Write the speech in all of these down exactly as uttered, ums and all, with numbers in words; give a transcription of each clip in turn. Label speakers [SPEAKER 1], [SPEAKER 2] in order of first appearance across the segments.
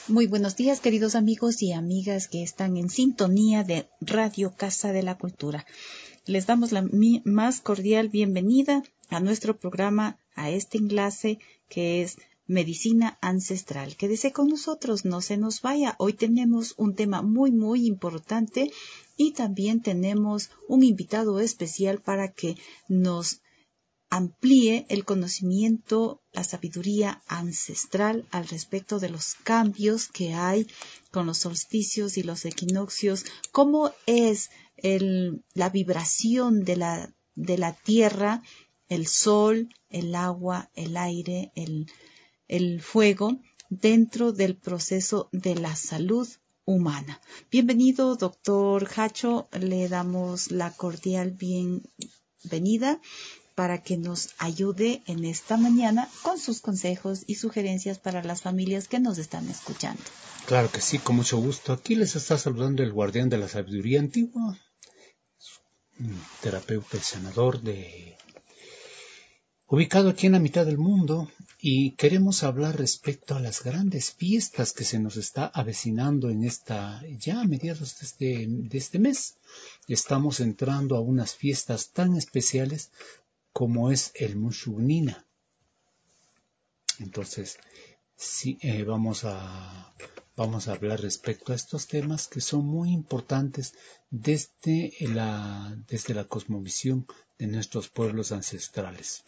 [SPEAKER 1] Muy buenos días, queridos amigos y amigas que están en sintonía de Radio Casa de la Cultura. Les damos la más cordial bienvenida a nuestro programa, a este enlace que es Medicina Ancestral. Quédese con nosotros, no se nos vaya. Hoy tenemos un tema muy, muy importante y también tenemos un invitado especial para que nos amplíe el conocimiento, la sabiduría ancestral al respecto de los cambios que hay con los solsticios y los equinoccios, cómo es el, la vibración de la, de la tierra, el sol, el agua, el aire, el, el fuego, dentro del proceso de la salud humana. Bienvenido, doctor Hacho, le damos la cordial bienvenida para que nos ayude en esta mañana con sus consejos y sugerencias para las familias que nos están escuchando.
[SPEAKER 2] Claro que sí, con mucho gusto. Aquí les está saludando el guardián de la sabiduría antigua, terapeuta y sanador de... ubicado aquí en la mitad del mundo, y queremos hablar respecto a las grandes fiestas que se nos está avecinando en esta, ya a mediados de este, de este mes. Estamos entrando a unas fiestas tan especiales como es el Mushugnina. Entonces, sí, eh, vamos a vamos a hablar respecto a estos temas que son muy importantes desde la desde la cosmovisión de nuestros pueblos ancestrales.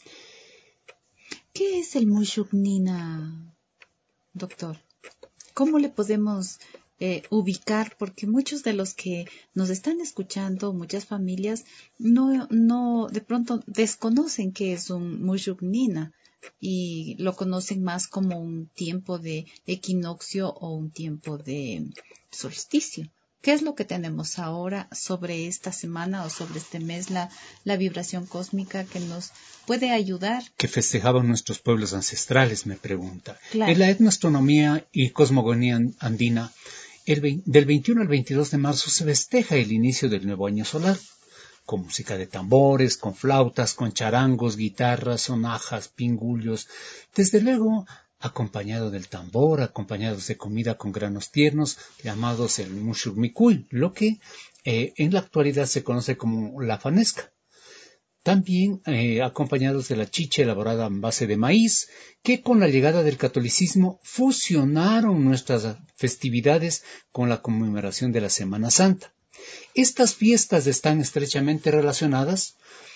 [SPEAKER 1] ¿Qué es el Mushugnina, doctor? ¿Cómo le podemos eh, ubicar? Porque muchos de los que nos están escuchando, muchas familias, no, no, de pronto desconocen qué es un Mushugnina y lo conocen más como un tiempo de equinoccio o un tiempo de solsticio. ¿Qué es lo que tenemos ahora sobre esta semana o sobre este mes, la, la vibración cósmica que nos puede ayudar?
[SPEAKER 2] Que festejaban nuestros pueblos ancestrales, me pregunta.
[SPEAKER 1] Claro.
[SPEAKER 2] En la etnoastronomía y cosmogonía andina, el, del veintiuno al veintidós de marzo se festeja el inicio del nuevo año solar, con música de tambores, con flautas, con charangos, guitarras, sonajas, pingullos, desde luego acompañado del tambor, acompañados de comida con granos tiernos, llamados el mushurmikuy, lo que eh, en la actualidad se conoce como la fanesca. También eh, acompañados de la chicha elaborada en base de maíz, que con la llegada del catolicismo fusionaron nuestras festividades con la conmemoración de la Semana Santa. Estas fiestas están estrechamente relacionadas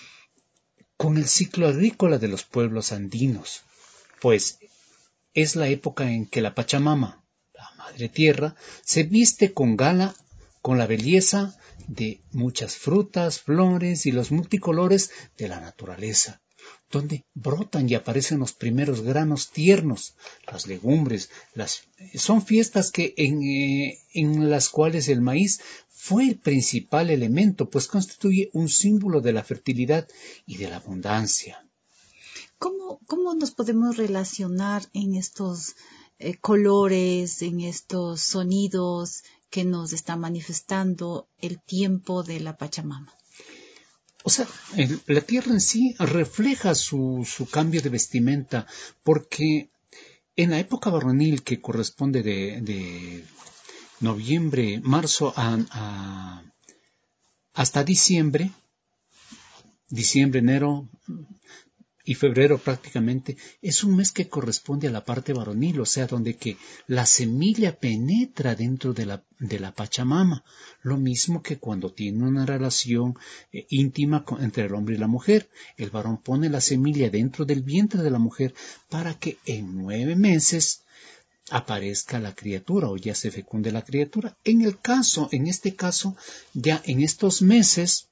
[SPEAKER 2] con el ciclo agrícola de los pueblos andinos, pues es la época en que la Pachamama, la Madre Tierra, se viste con gala, con la belleza de muchas frutas, flores y los multicolores de la naturaleza, donde brotan y aparecen los primeros granos tiernos, las legumbres. Las, son fiestas que en, eh, en las cuales el maíz fue el principal elemento, pues constituye un símbolo de la fertilidad y de la abundancia.
[SPEAKER 1] ¿Cómo, cómo nos podemos relacionar en estos eh, colores, en estos sonidos que nos está manifestando el tiempo de la Pachamama?
[SPEAKER 2] O sea, el, la tierra en sí refleja su, su cambio de vestimenta, porque en la época varonil, que corresponde de, de noviembre, marzo a, a, hasta diciembre, diciembre, enero y febrero prácticamente, es un mes que corresponde a la parte varonil, o sea, donde que la semilla penetra dentro de la, de la Pachamama, lo mismo que cuando tiene una relación eh, íntima con, entre el hombre y la mujer. El varón pone la semilla dentro del vientre de la mujer para que en nueve meses aparezca la criatura o ya se fecunde la criatura. En el caso, en este caso, ya en estos meses,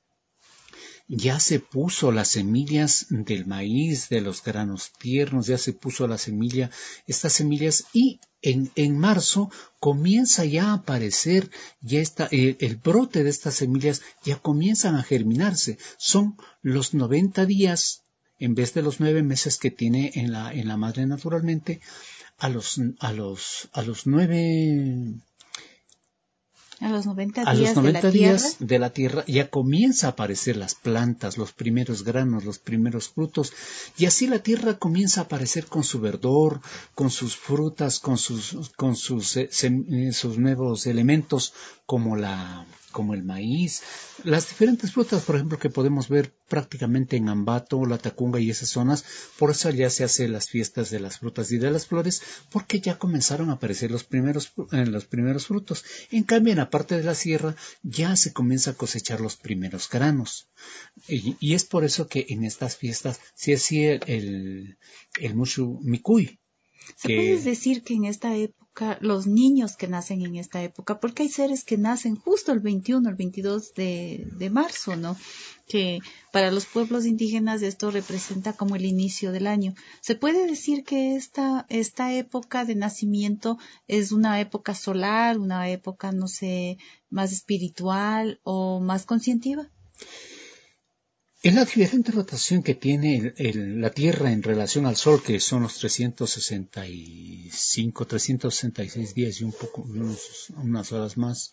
[SPEAKER 2] ya se puso las semillas del maíz, de los granos tiernos, ya se puso la semilla, estas semillas, y en, en marzo comienza ya a aparecer, ya está, eh, el brote de estas semillas ya comienzan a germinarse. Son los noventa días, en vez de los nueve meses que tiene en la, en la madre naturalmente, a los, a los, a los nueve,
[SPEAKER 1] A los noventa
[SPEAKER 2] A
[SPEAKER 1] días
[SPEAKER 2] los noventa
[SPEAKER 1] de la
[SPEAKER 2] días
[SPEAKER 1] tierra.
[SPEAKER 2] de la tierra ya comienza a aparecer las plantas, los primeros granos, los primeros frutos, y así la tierra comienza a aparecer con su verdor, con sus frutas, con sus, con sus, eh, sem- eh, sus nuevos elementos como la, como el maíz, las diferentes frutas, por ejemplo, que podemos ver prácticamente en Ambato, La Tacunga y esas zonas. Por eso ya se hacen las fiestas de las frutas y de las flores, porque ya comenzaron a aparecer los primeros, eh, los primeros frutos. En cambio, en la parte de la sierra ya se comienza a cosechar los primeros granos. Y, y es por eso que en estas fiestas se hacía el, el, el Mushu Mikui.
[SPEAKER 1] ¿Se puede
[SPEAKER 2] Que
[SPEAKER 1] decir que en esta época, los niños que nacen en esta época, porque hay seres que nacen justo el veintiuno, el veintidós de, de marzo, ¿no? Que para los pueblos indígenas esto representa como el inicio del año. ¿Se puede decir que esta, esta época de nacimiento es una época solar, una época, no sé, más espiritual o más conscientiva?
[SPEAKER 2] en la diferente rotación que tiene el, el, la Tierra en relación al Sol, que son los trescientos sesenta y cinco, trescientos sesenta y seis días y un poco, unos, unas horas más,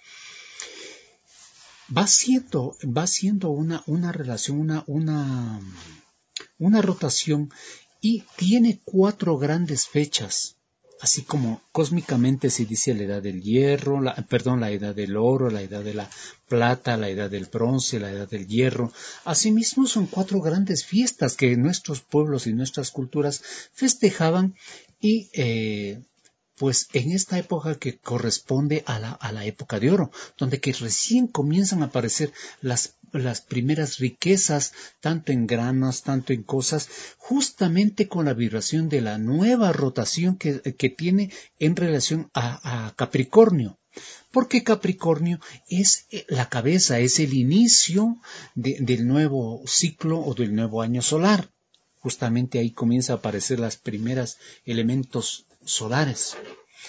[SPEAKER 2] va siendo, va siendo una, una relación, una, una, una rotación, y tiene cuatro grandes fechas, así como cósmicamente se dice la edad del hierro, la, perdón, la edad del oro, la edad de la plata, la edad del bronce, la edad del hierro. Asimismo son cuatro grandes fiestas que nuestros pueblos y nuestras culturas festejaban, y eh, pues en esta época que corresponde a la, a la época de oro, donde que recién comienzan a aparecer las, las primeras riquezas, tanto en granos, tanto en cosas, justamente con la vibración de la nueva rotación que, que tiene en relación a, a Capricornio. Porque Capricornio es la cabeza, es el inicio de, del nuevo ciclo o del nuevo año solar. Justamente ahí comienza a aparecer las primeras elementos solares.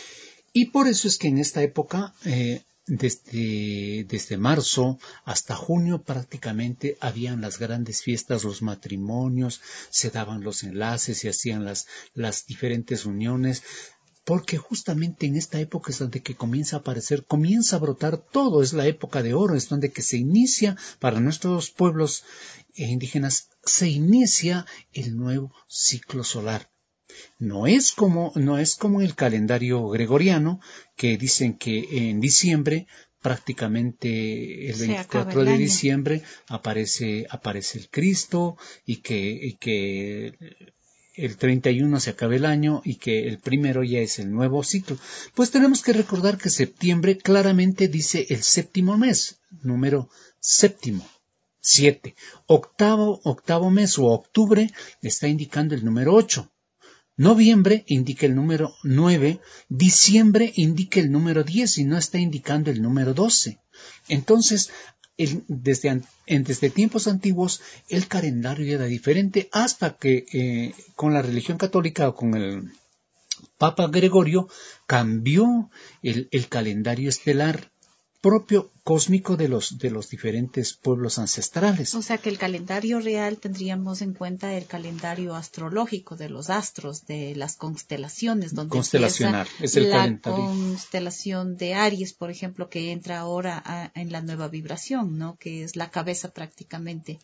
[SPEAKER 2] Y por eso es que en esta época, eh, desde, desde marzo hasta junio prácticamente habían las grandes fiestas, los matrimonios, se daban los enlaces, se hacían las, las diferentes uniones, porque justamente en esta época es donde que comienza a aparecer, comienza a brotar todo, es la época de oro, es donde que se inicia, para nuestros pueblos indígenas, se inicia el nuevo ciclo solar. No es como, no es como el calendario gregoriano, que dicen que en diciembre, prácticamente el veinticuatro de diciembre, aparece, aparece el Cristo, y que, y que el treinta y uno se acaba el año y que el primero ya es el nuevo ciclo. Pues tenemos que recordar que septiembre claramente dice el séptimo mes, número séptimo, siete. Octavo, octavo mes o octubre está indicando el número ocho. Noviembre indica el número nueve, diciembre indica el número diez y no está indicando el número doce. Entonces, el, desde, en, desde tiempos antiguos el calendario era diferente hasta que eh, con la religión católica o con el Papa Gregorio cambió el, el calendario estelar propio cósmico de los, de los diferentes pueblos ancestrales.
[SPEAKER 1] O sea que el calendario real tendríamos en cuenta el calendario astrológico de los astros, de las constelaciones, donde empieza
[SPEAKER 2] es el
[SPEAKER 1] la
[SPEAKER 2] calendario.
[SPEAKER 1] constelación de Aries, por ejemplo, que entra ahora a, en la nueva vibración, ¿no? Que es la cabeza prácticamente.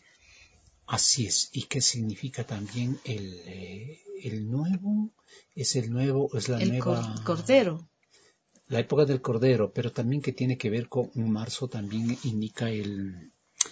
[SPEAKER 2] Así es. ¿Y qué significa también el, eh, el nuevo? Es el nuevo, es la
[SPEAKER 1] el
[SPEAKER 2] nueva...
[SPEAKER 1] cordero.
[SPEAKER 2] La época del Cordero, pero también que tiene que ver con un marzo, también indica el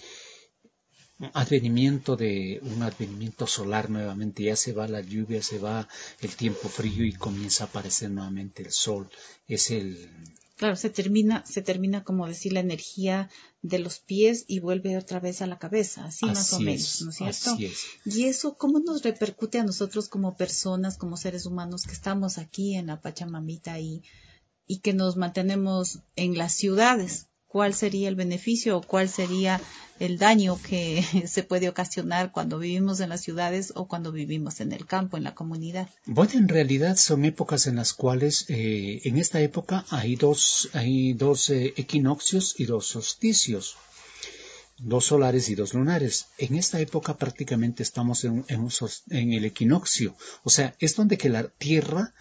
[SPEAKER 2] advenimiento de un advenimiento solar nuevamente. Ya se va la lluvia, se va el tiempo frío y comienza a aparecer nuevamente el sol. Es el...
[SPEAKER 1] Claro, se termina, se termina como decir la energía de los pies y vuelve otra vez a la cabeza, así, así más o menos, ¿no es cierto?
[SPEAKER 2] Así es.
[SPEAKER 1] Y eso, ¿cómo nos repercute a nosotros como personas, como seres humanos que estamos aquí en la Pachamamita y y que nos mantenemos en las ciudades? ¿Cuál sería el beneficio o cuál sería el daño que se puede ocasionar cuando vivimos en las ciudades o cuando vivimos en el campo, en la comunidad?
[SPEAKER 2] Bueno, en realidad son épocas en las cuales, eh, en esta época hay dos, hay dos eh, equinoccios y dos solsticios, dos solares y dos lunares. En esta época prácticamente estamos en, en, un, en el equinoccio, o sea, es donde que la Tierra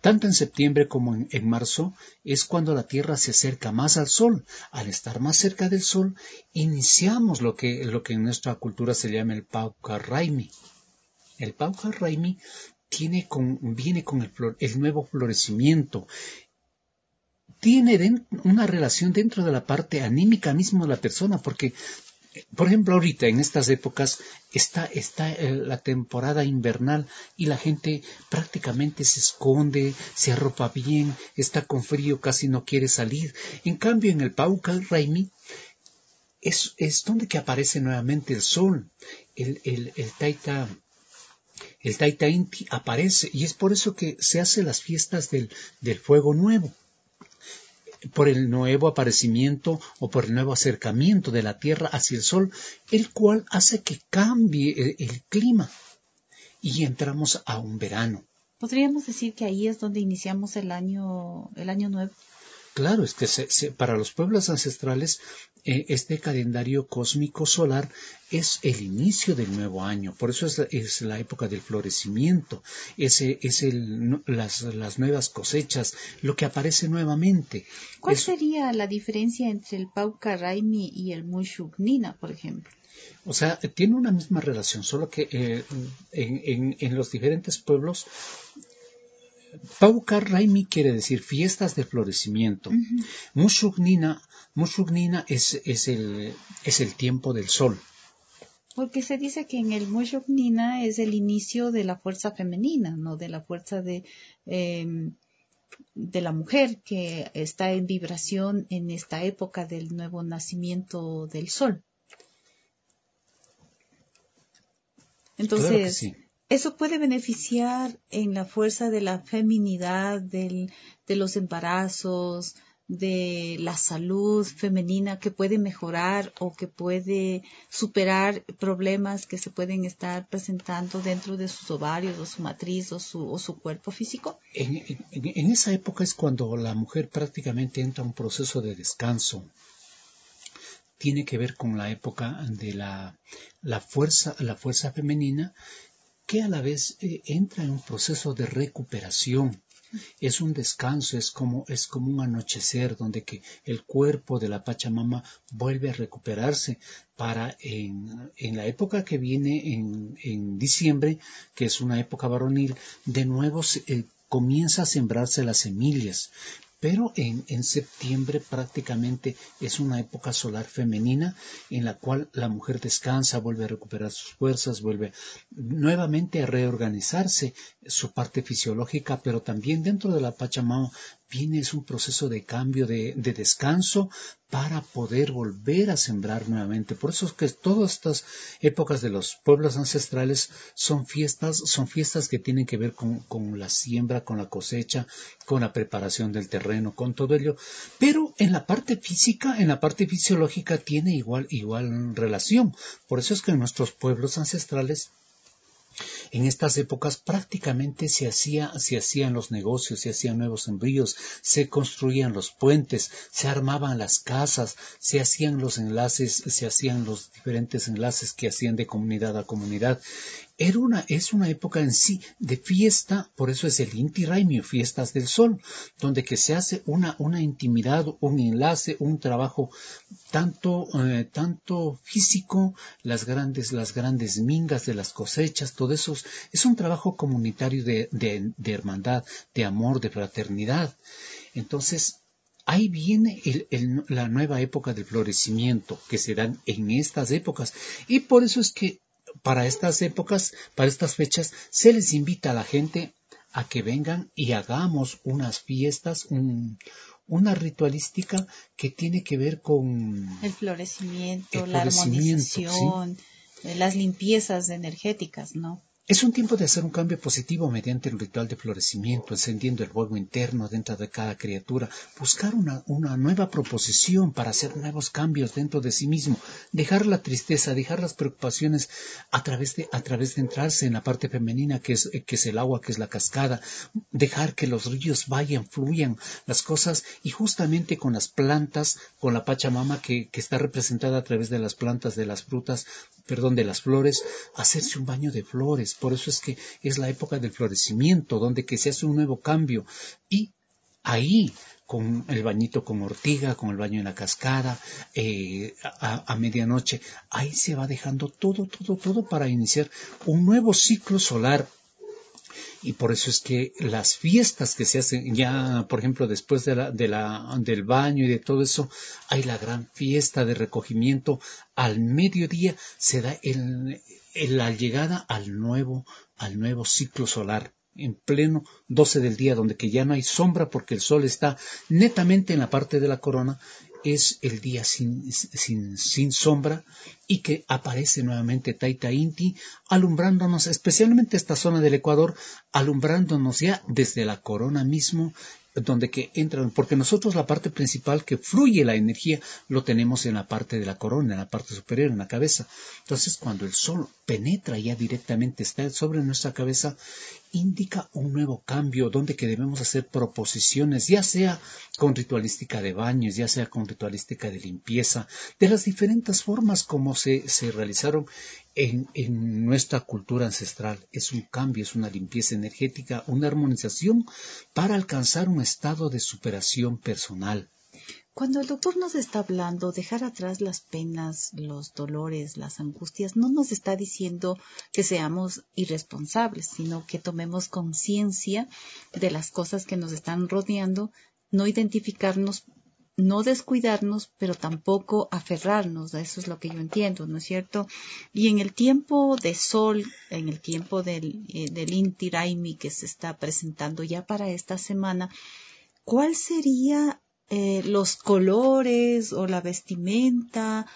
[SPEAKER 2] tanto en septiembre como en, en marzo, es cuando la Tierra se acerca más al Sol. Al estar más cerca del Sol, iniciamos lo que, lo que en nuestra cultura se llama el Pauca Raimi. El Pauca Raimi tiene con, viene con el, flor, el nuevo florecimiento. Tiene den, una relación dentro de la parte anímica misma de la persona, porque por ejemplo, ahorita en estas épocas está, está eh, la temporada invernal y la gente prácticamente se esconde, se arropa bien, está con frío, casi no quiere salir. En cambio, en el Pauca Raimi es, es donde que aparece nuevamente el sol. El, el, el Taita, el Taita Inti aparece y es por eso que se hacen las fiestas del, del fuego nuevo. Por el nuevo aparecimiento o por el nuevo acercamiento de la Tierra hacia el Sol, el cual hace que cambie el, el clima y entramos a un verano.
[SPEAKER 1] ¿Podríamos decir que ahí es donde iniciamos el año, el año nuevo?
[SPEAKER 2] Claro, es que se, se, para los pueblos ancestrales eh, este calendario cósmico solar es el inicio del nuevo año, por eso es, es la época del florecimiento, es, es el, las, las nuevas cosechas, lo que aparece nuevamente.
[SPEAKER 1] ¿Cuál
[SPEAKER 2] es,
[SPEAKER 1] sería la diferencia entre el Pauca Raimi y el Mushugnina, por ejemplo?
[SPEAKER 2] O sea, tiene una misma relación, solo que eh, en, en, en los diferentes pueblos Pauca Raimi quiere decir fiestas de florecimiento. Uh-huh. Mushugnina, Mushugnina es, es, el, es el tiempo del sol.
[SPEAKER 1] Porque se dice que en el Mushugnina es el inicio de la fuerza femenina, no de la fuerza de, eh, de la mujer que está en vibración en esta época del nuevo nacimiento del sol. Entonces,
[SPEAKER 2] claro que sí.
[SPEAKER 1] Eso puede beneficiar en la fuerza de la feminidad, del, de los embarazos, de la salud femenina que puede mejorar o que puede superar problemas que se pueden estar presentando dentro de sus ovarios o su matriz o su, o su cuerpo físico.
[SPEAKER 2] En, en, en esa época es cuando la mujer prácticamente entra a un proceso de descanso. Tiene que ver con la época de la, la fuerza, la fuerza femenina, que a la vez eh, entra en un proceso de recuperación. Es un descanso, es como, es como un anochecer donde que el cuerpo de la Pachamama vuelve a recuperarse para en, en la época que viene en, en diciembre, que es una época varonil, de nuevo eh, comienza a sembrarse las semillas. Pero en, en septiembre prácticamente es una época solar femenina en la cual la mujer descansa, vuelve a recuperar sus fuerzas, vuelve nuevamente a reorganizarse su parte fisiológica, pero también dentro de la Pachamama viene es un proceso de cambio, de, de descanso para poder volver a sembrar nuevamente. Por eso es que todas estas épocas de los pueblos ancestrales son fiestas, son fiestas que tienen que ver con, con la siembra, con la cosecha, con la preparación del terreno, con todo ello. Pero en la parte física, en la parte fisiológica tiene igual, igual relación. Por eso es que en nuestros pueblos ancestrales en estas épocas prácticamente se hacía, se hacían los negocios, se hacían nuevos embrios, se construían los puentes, se armaban las casas, se hacían los enlaces, se hacían los diferentes enlaces que hacían de comunidad a comunidad. Era una, es una época en sí de fiesta, por eso es el Inti Raymi, fiestas del sol, donde que se hace una, una intimidad, un enlace, un trabajo tanto, eh, tanto físico, las grandes, las grandes mingas de las cosechas, todo eso es un trabajo comunitario de, de, de hermandad, de amor, de fraternidad. Entonces, ahí viene el, el, la nueva época del florecimiento que se dan en estas épocas, y por eso es que para estas épocas, para estas fechas, se les invita a la gente a que vengan y hagamos unas fiestas, un, una ritualística que tiene que ver con
[SPEAKER 1] el florecimiento,
[SPEAKER 2] el
[SPEAKER 1] la
[SPEAKER 2] florecimiento,
[SPEAKER 1] armonización, ¿sí? Las limpiezas energéticas, ¿no?
[SPEAKER 2] Es un tiempo de hacer un cambio positivo mediante el ritual de florecimiento, encendiendo el fuego interno dentro de cada criatura, buscar una, una nueva proposición para hacer nuevos cambios dentro de sí mismo, dejar la tristeza, dejar las preocupaciones a través de, a través de entrarse en la parte femenina que es, que es el agua, que es la cascada, dejar que los ríos vayan, fluyan las cosas y justamente con las plantas, con la Pachamama que, que está representada a través de las plantas, de las frutas, perdón, de las flores, hacerse un baño de flores, flores. Por eso es que es la época del florecimiento, donde que se hace un nuevo cambio. Y ahí, con el bañito con ortiga, con el baño en la cascada, eh, a, a medianoche, ahí se va dejando todo, todo, todo para iniciar un nuevo ciclo solar. Y por eso es que las fiestas que se hacen ya, por ejemplo, después de la, de la, del baño y de todo eso, hay la gran fiesta de recogimiento. Al mediodía se da el, el, la llegada al nuevo, al nuevo ciclo solar, en pleno doce del día, donde que ya no hay sombra porque el sol está netamente en la parte de la corona. Es el día sin, sin, sin sombra, y que aparece nuevamente Taita Inti alumbrándonos, especialmente esta zona del Ecuador, alumbrándonos ya desde la corona mismo, donde que entran, porque nosotros la parte principal que fluye la energía lo tenemos en la parte de la corona, en la parte superior, en la cabeza. Entonces, cuando el sol penetra ya directamente, está sobre nuestra cabeza, indica un nuevo cambio, donde que debemos hacer proposiciones, ya sea con ritualística de baños, ya sea con ritualística de limpieza, de las diferentes formas como se, se realizaron en, en nuestra cultura ancestral. Es un cambio, es una limpieza energética, una armonización para alcanzar un estado de superación personal.
[SPEAKER 1] Cuando el doctor nos está hablando, dejar atrás las penas, los dolores, las angustias, no nos está diciendo que seamos irresponsables, sino que tomemos conciencia de las cosas que nos están rodeando, no identificarnos, no descuidarnos, pero tampoco aferrarnos. Eso es lo que yo entiendo, ¿no es cierto? Y en el tiempo de sol, en el tiempo del, eh, del Inti Raymi que se está presentando ya para esta semana, ¿cuál sería eh, los colores o la vestimenta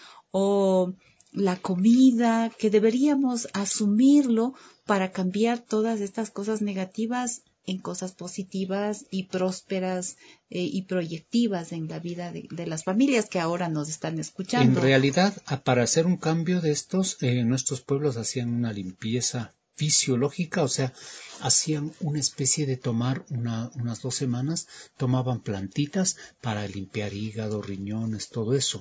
[SPEAKER 1] o la comida que deberíamos asumirlo para cambiar todas estas cosas negativas en cosas positivas y prósperas eh, y proyectivas en la vida de, de las familias que ahora nos están escuchando?
[SPEAKER 2] En realidad, para hacer un cambio de estos, eh, nuestros pueblos hacían una limpieza fisiológica, o sea, hacían una especie de tomar una, unas dos semanas, tomaban plantitas para limpiar hígado, riñones, todo eso.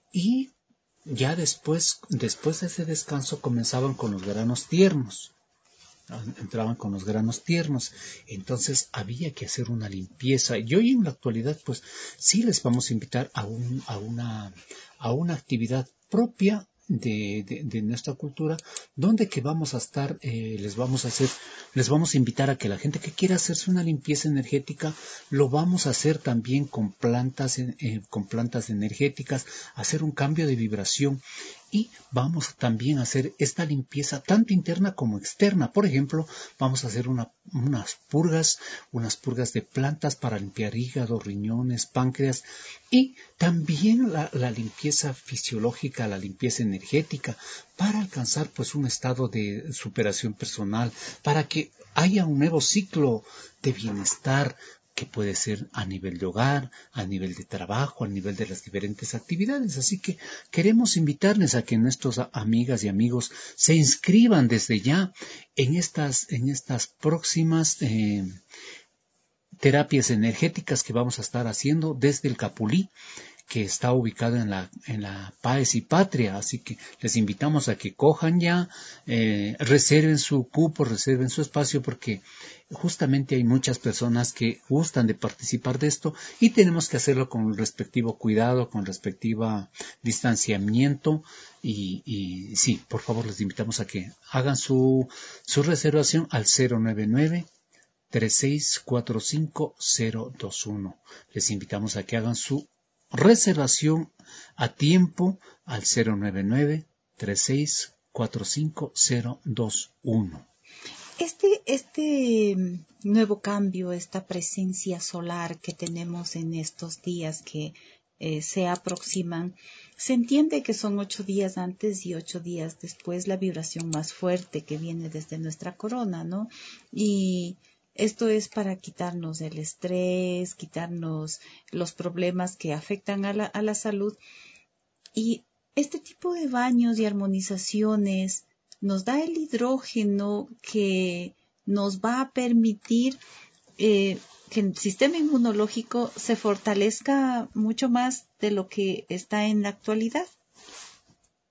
[SPEAKER 2] Y ya después, después de ese descanso, comenzaban con los granos tiernos. Entraban con los granos tiernos, entonces había que hacer una limpieza. Y hoy en la actualidad, pues sí les vamos a invitar a, un, a, una, a una actividad propia de, de, de nuestra cultura, donde que vamos a estar, eh, les vamos a hacer, les vamos a invitar a que la gente que quiera hacerse una limpieza energética, lo vamos a hacer también con plantas, eh, con plantas energéticas, hacer un cambio de vibración. Y vamos también a hacer esta limpieza tanto interna como externa. Por ejemplo, vamos a hacer una, unas purgas, unas purgas de plantas para limpiar hígado, riñones, páncreas, y también la, la limpieza fisiológica, la limpieza energética, para alcanzar pues un estado de superación personal, para que haya un nuevo ciclo de bienestar, que puede ser a nivel de hogar, a nivel de trabajo, a nivel de las diferentes actividades. Así que queremos invitarles a que nuestros amigas y amigos se inscriban desde ya en estas, en estas próximas eh, terapias energéticas que vamos a estar haciendo desde el Capulí, que está ubicado en la, en la Paz y Patria. Así que les invitamos a que cojan ya, eh, reserven su cupo, reserven su espacio, porque justamente hay muchas personas que gustan de participar de esto, y tenemos que hacerlo con el respectivo cuidado, con respectiva distanciamiento. Y, y sí, por favor, les invitamos a que hagan su, su reservación al cero nueve nueve, tres seis cuatro cinco, cero dos uno. Les invitamos a que hagan su reservación a tiempo al cero nueve nueve, tres seis cuatro cinco, cero dos uno.
[SPEAKER 1] Este, este nuevo cambio, esta presencia solar que tenemos en estos días que eh, se aproximan, se entiende que son ocho días antes y ocho días después la vibración más fuerte que viene desde nuestra corona, ¿no? Y esto es para quitarnos el estrés, quitarnos los problemas que afectan a la, a la salud. Y este tipo de baños y armonizaciones nos da el hidrógeno que nos va a permitir eh, que el sistema inmunológico se fortalezca mucho más de lo que está en la actualidad.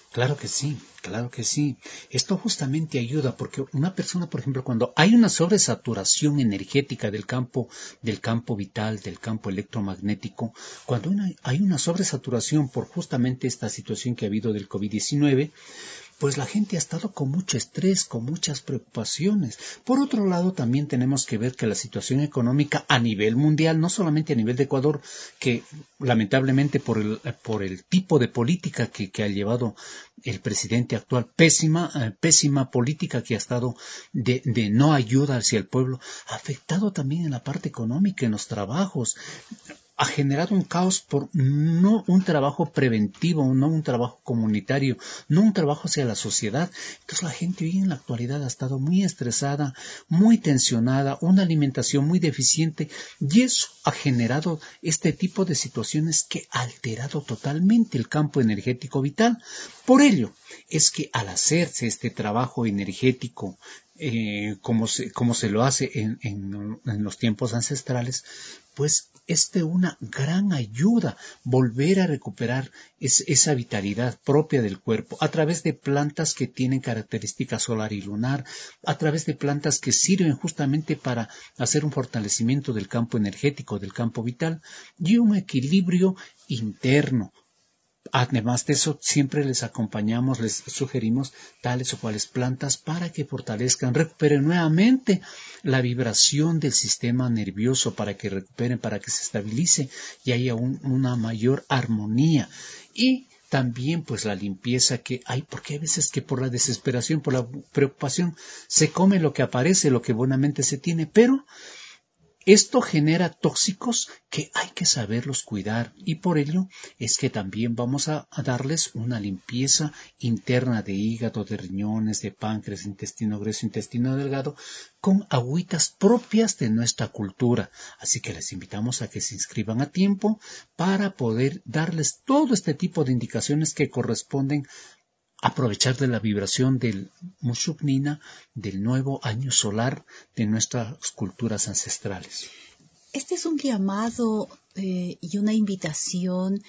[SPEAKER 2] Claro que sí, claro que sí. Esto justamente ayuda porque una persona, por ejemplo, cuando hay una sobresaturación energética del campo, del campo vital, del campo electromagnético, cuando una, hay una sobresaturación por justamente esta situación que ha habido del COVID diecinueve, pues la gente ha estado con mucho estrés, con muchas preocupaciones. Por otro lado, también tenemos que ver que la situación económica a nivel mundial, no solamente a nivel de Ecuador, que lamentablemente por el, por el tipo de política que, que ha llevado el presidente actual, pésima, eh, pésima política que ha estado de, de no ayuda hacia el pueblo, ha afectado también en la parte económica, en los trabajos, ha generado un caos por no un trabajo preventivo, no un trabajo comunitario, no un trabajo hacia la sociedad. Entonces la gente hoy en la actualidad ha estado muy estresada, muy tensionada, una alimentación muy deficiente y eso ha generado este tipo de situaciones que ha alterado totalmente el campo energético vital. Por ello es que al hacerse este trabajo energético, eh, como, se, como se lo hace en, en, en los tiempos ancestrales, pues es de una gran ayuda volver a recuperar es, esa vitalidad propia del cuerpo a través de plantas que tienen características solar y lunar, a través de plantas que sirven justamente para hacer un fortalecimiento del campo energético, del campo vital y un equilibrio interno. Además de eso, siempre les acompañamos, les sugerimos tales o cuales plantas para que fortalezcan, recuperen nuevamente la vibración del sistema nervioso, para que recuperen, para que se estabilice y haya un, una mayor armonía. Y también pues la limpieza que hay, porque hay veces que por la desesperación, por la preocupación, se come lo que aparece, lo que buenamente se tiene, pero esto genera tóxicos que hay que saberlos cuidar y por ello es que también vamos a, a darles una limpieza interna de hígado, de riñones, de páncreas, intestino grueso, intestino delgado, con agüitas propias de nuestra cultura. Así que les invitamos a que se inscriban a tiempo para poder darles todo este tipo de indicaciones que corresponden aprovechar de la vibración del Mushuk-Nina, del nuevo año solar de nuestras culturas ancestrales.
[SPEAKER 1] Este es un llamado eh, y una invitación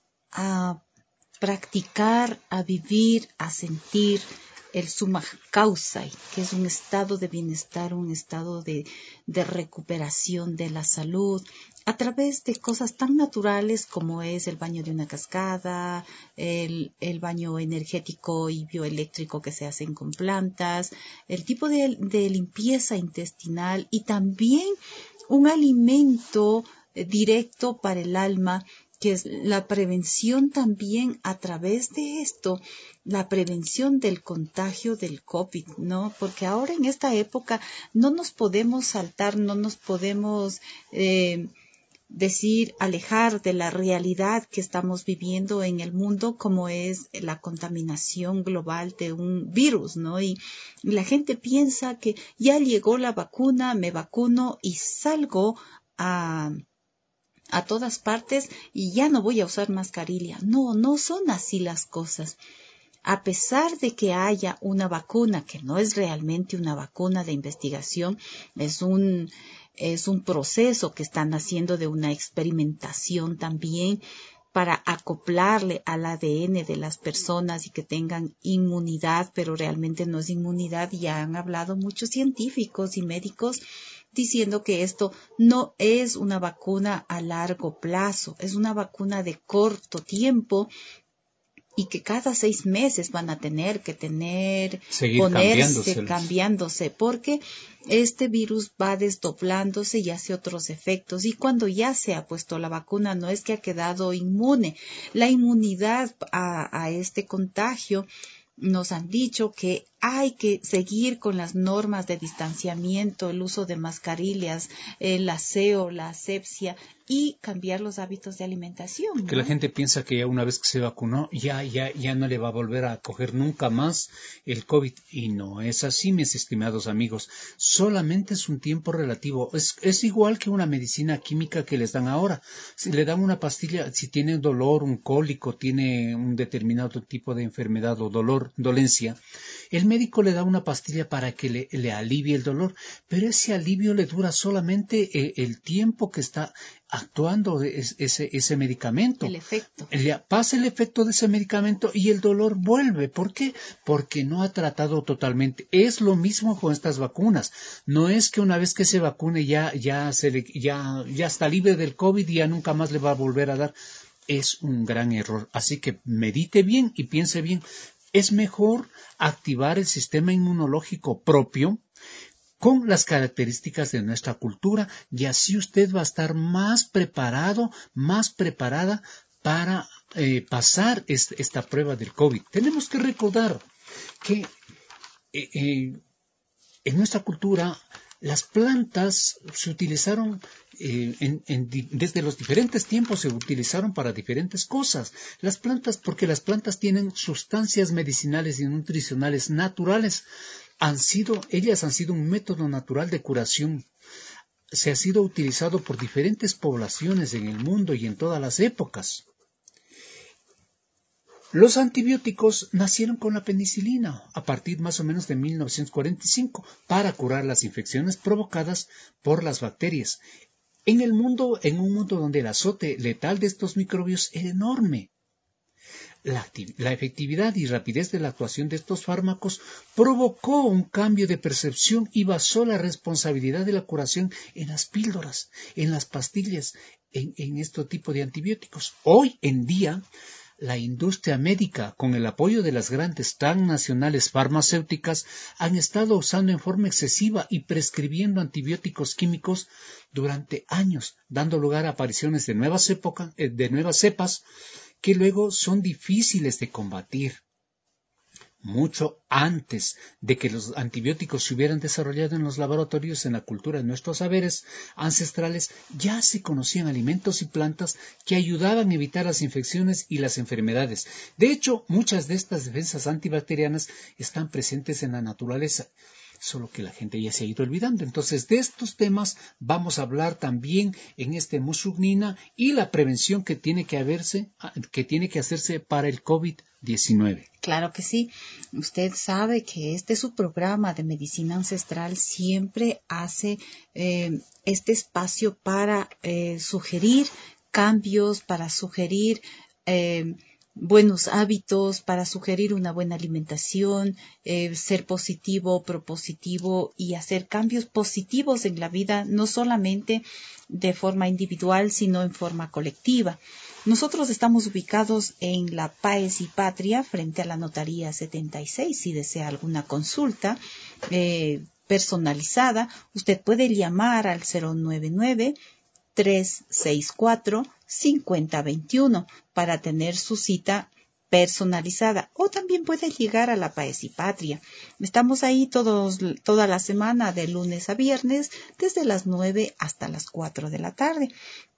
[SPEAKER 1] a practicar, a vivir, a sentir el Sumaj Kausai, que es un estado de bienestar, un estado de, de recuperación de la salud, a través de cosas tan naturales como es el baño de una cascada, el, el baño energético y bioeléctrico que se hacen con plantas, el tipo de, de limpieza intestinal y también un alimento eh, directo para el alma, que es la prevención también a través de esto, la prevención del contagio del COVID, ¿no? Porque ahora en esta época no nos podemos saltar, no nos podemos eh, decir, alejar de la realidad que estamos viviendo en el mundo, como es la contaminación global de un virus, ¿no? Y la gente piensa que ya llegó la vacuna, me vacuno y salgo a a todas partes y ya no voy a usar mascarilla. No, no son así las cosas. A pesar de que haya una vacuna, que no es realmente una vacuna de investigación, es un, es un proceso que están haciendo de una experimentación también para acoplarle al A D N de las personas y que tengan inmunidad, pero realmente no es inmunidad. Ya han hablado muchos científicos y médicos diciendo que esto no es una vacuna a largo plazo, es una vacuna de corto tiempo y que cada seis meses van a tener que tener,
[SPEAKER 2] Seguir
[SPEAKER 1] ponerse, cambiándose, porque este virus va desdoblándose y hace otros efectos. Y cuando ya se ha puesto la vacuna, no es que ha quedado inmune. La inmunidad a, a este contagio nos han dicho que hay que seguir con las normas de distanciamiento, el uso de mascarillas, el aseo, la asepsia y cambiar los hábitos de alimentación, ¿no?
[SPEAKER 2] Que la gente piensa que ya una vez que se vacunó, ya, ya, ya no le va a volver a coger nunca más el COVID. Y no es así, mis estimados amigos. Solamente es un tiempo relativo. Es, es igual que una medicina química que les dan ahora. Si le dan una pastilla, si tiene dolor, un cólico, tiene un determinado tipo de enfermedad o dolor, dolencia, el médico le da una pastilla para que le, le alivie el dolor, pero ese alivio le dura solamente eh, el tiempo que está actuando es, ese, ese medicamento.
[SPEAKER 1] El efecto.
[SPEAKER 2] Le pasa el efecto de ese medicamento y el dolor vuelve. ¿Por qué? Porque no ha tratado totalmente. Es lo mismo con estas vacunas. No es que una vez que se vacune ya, ya, se le, ya, ya está libre del COVID y ya nunca más le va a volver a dar. Es un gran error. Así que medite bien y piense bien. Es mejor activar el sistema inmunológico propio con las características de nuestra cultura, y así usted va a estar más preparado, más preparada para eh, pasar este, esta prueba del COVID. Tenemos que recordar que eh, eh, en nuestra cultura las plantas se utilizaron eh, en, en, desde los diferentes tiempos, se utilizaron para diferentes cosas. Las plantas, porque las plantas tienen sustancias medicinales y nutricionales naturales, han sido, ellas han sido un método natural de curación. Se ha sido utilizado por diferentes poblaciones en el mundo y en todas las épocas. Los antibióticos nacieron con la penicilina a partir más o menos de mil novecientos cuarenta y cinco para curar las infecciones provocadas por las bacterias. En el mundo, en un mundo donde el azote letal de estos microbios era enorme. La, la efectividad y rapidez de la actuación de estos fármacos provocó un cambio de percepción y basó la responsabilidad de la curación en las píldoras, en las pastillas, en, en este tipo de antibióticos. Hoy en día, la industria médica, con el apoyo de las grandes transnacionales farmacéuticas, han estado usando en forma excesiva y prescribiendo antibióticos químicos durante años, dando lugar a apariciones de nuevas, épocas, de nuevas cepas que luego son difíciles de combatir. Mucho antes de que los antibióticos se hubieran desarrollado en los laboratorios, en la cultura de nuestros saberes ancestrales, ya se conocían alimentos y plantas que ayudaban a evitar las infecciones y las enfermedades. De hecho, muchas de estas defensas antibacterianas están presentes en la naturaleza, solo que la gente ya se ha ido olvidando. Entonces, de estos temas vamos a hablar también en este Musugnina y la prevención que tiene que haberse, que tiene que hacerse para el COVID diecinueve.
[SPEAKER 1] Claro que sí. Usted sabe que este su programa de medicina ancestral siempre hace eh, este espacio para eh, sugerir cambios, para sugerir eh, buenos hábitos, para sugerir una buena alimentación, eh, ser positivo, propositivo y hacer cambios positivos en la vida, no solamente de forma individual, sino en forma colectiva. Nosotros estamos ubicados en la Páez y Patria, frente a la Notaría setenta y seis. Si desea alguna consulta eh, personalizada, usted puede llamar al cero nueve nueve, tres seis cuatro, cinco cero dos uno para tener su cita personalizada, o también puede llegar a la Páez y Patria. Estamos ahí todos, toda la semana, de lunes a viernes, desde las nueve hasta las cuatro de la tarde.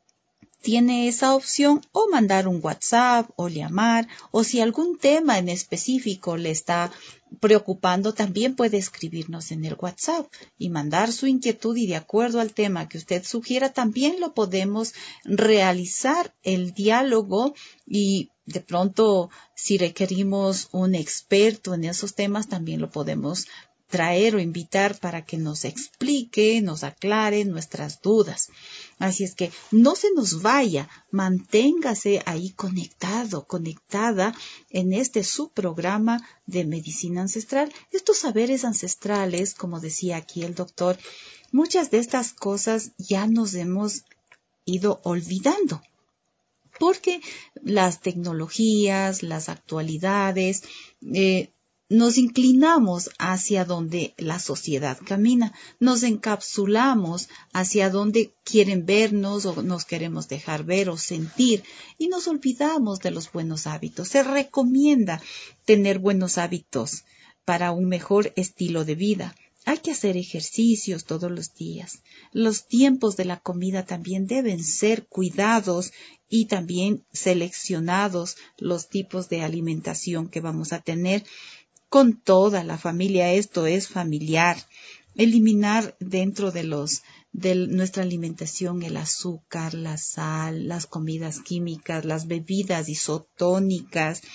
[SPEAKER 1] Tiene esa opción, o mandar un WhatsApp o llamar, o si algún tema en específico le está preocupando, también puede escribirnos en el WhatsApp y mandar su inquietud, y de acuerdo al tema que usted sugiera también lo podemos realizar el diálogo, y de pronto si requerimos un experto en esos temas también lo podemos traer o invitar para que nos explique, nos aclare nuestras dudas. Así es que no se nos vaya, manténgase ahí conectado, conectada en este subprograma de medicina ancestral. Estos saberes ancestrales, como decía aquí el doctor, muchas de estas cosas ya nos hemos ido olvidando, porque las tecnologías, las actualidades, eh, nos inclinamos hacia donde la sociedad camina, nos encapsulamos hacia donde quieren vernos o nos queremos dejar ver o sentir, y nos olvidamos de los buenos hábitos. Se recomienda tener buenos hábitos para un mejor estilo de vida. Hay que hacer ejercicios todos los días. Los tiempos de la comida también deben ser cuidados y también seleccionados los tipos de alimentación que vamos a tener con toda la familia. Esto es familiar. Eliminar dentro de los de nuestra alimentación el azúcar, la sal, las comidas químicas, las bebidas isotónicas,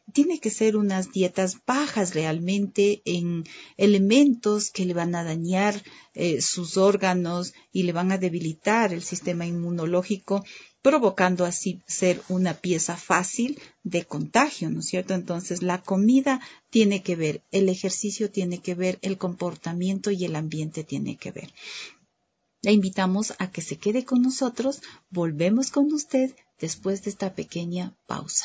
[SPEAKER 1] tiene que ser unas dietas bajas realmente en elementos que le van a dañar eh, sus órganos y le van a debilitar el sistema inmunológico, provocando así ser una pieza fácil de contagio, ¿no es cierto? Entonces, la comida tiene que ver, el ejercicio tiene que ver, el comportamiento y el ambiente tiene que ver. Le invitamos a que se quede con nosotros. Volvemos con usted después de esta pequeña pausa.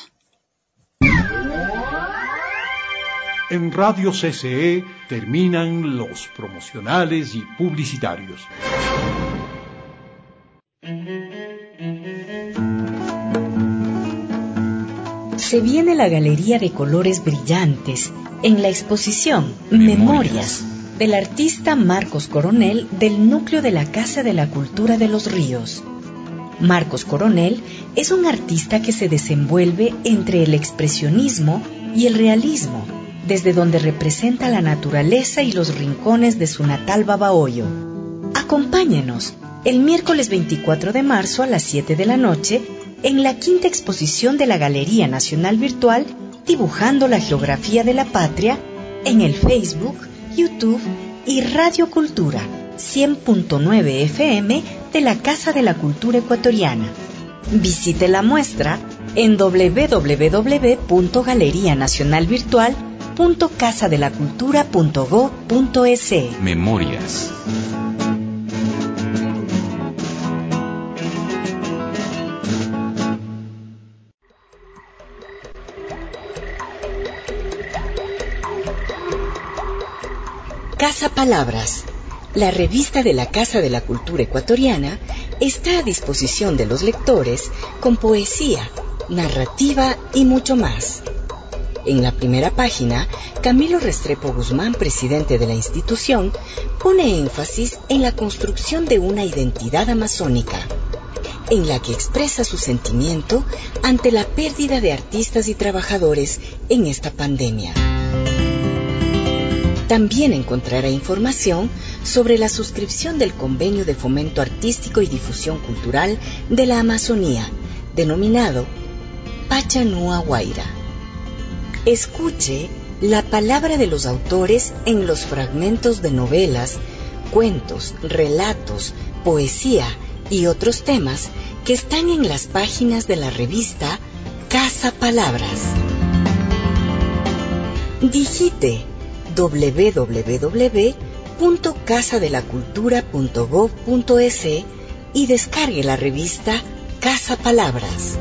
[SPEAKER 3] En Radio C C E terminan los promocionales y publicitarios.
[SPEAKER 4] Se viene la Galería de Colores Brillantes en la exposición Memorias, Memorias del artista Marcos Coronel del núcleo de la Casa de la Cultura de los Ríos. Marcos Coronel es un artista que se desenvuelve entre el expresionismo y el realismo, desde donde representa la naturaleza y los rincones de su natal Babahoyo. Acompáñenos el miércoles veinticuatro de marzo a las siete de la noche en la quinta exposición de la Galería Nacional Virtual Dibujando la Geografía de la Patria en el Facebook, YouTube y Radio Cultura cien punto nueve F M de la Casa de la Cultura Ecuatoriana. Visite la muestra en doble u doble u doble u punto galería nacional virtual punto casa de la cultura punto go punto es.
[SPEAKER 5] Memorias.
[SPEAKER 4] Casa Palabras, la revista de la Casa de la Cultura Ecuatoriana, está a disposición de los lectores con poesía, narrativa y mucho más. En la primera página, Camilo Restrepo Guzmán, presidente de la institución, pone énfasis en la construcción de una identidad amazónica, en la que expresa su sentimiento ante la pérdida de artistas y trabajadores en esta pandemia. También encontrará información sobre la suscripción del Convenio de Fomento Artístico y Difusión Cultural de la Amazonía, denominado Pachanúa Guaira. Escuche la palabra de los autores en los fragmentos de novelas, cuentos, relatos, poesía y otros temas que están en las páginas de la revista Casa Palabras. Digite doble u doble u doble u punto casa de la cultura punto go punto es y descargue la revista Casa Palabras.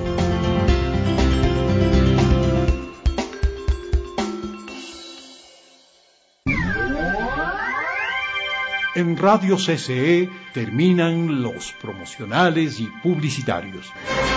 [SPEAKER 3] En Radio C C E terminan los promocionales y publicitarios.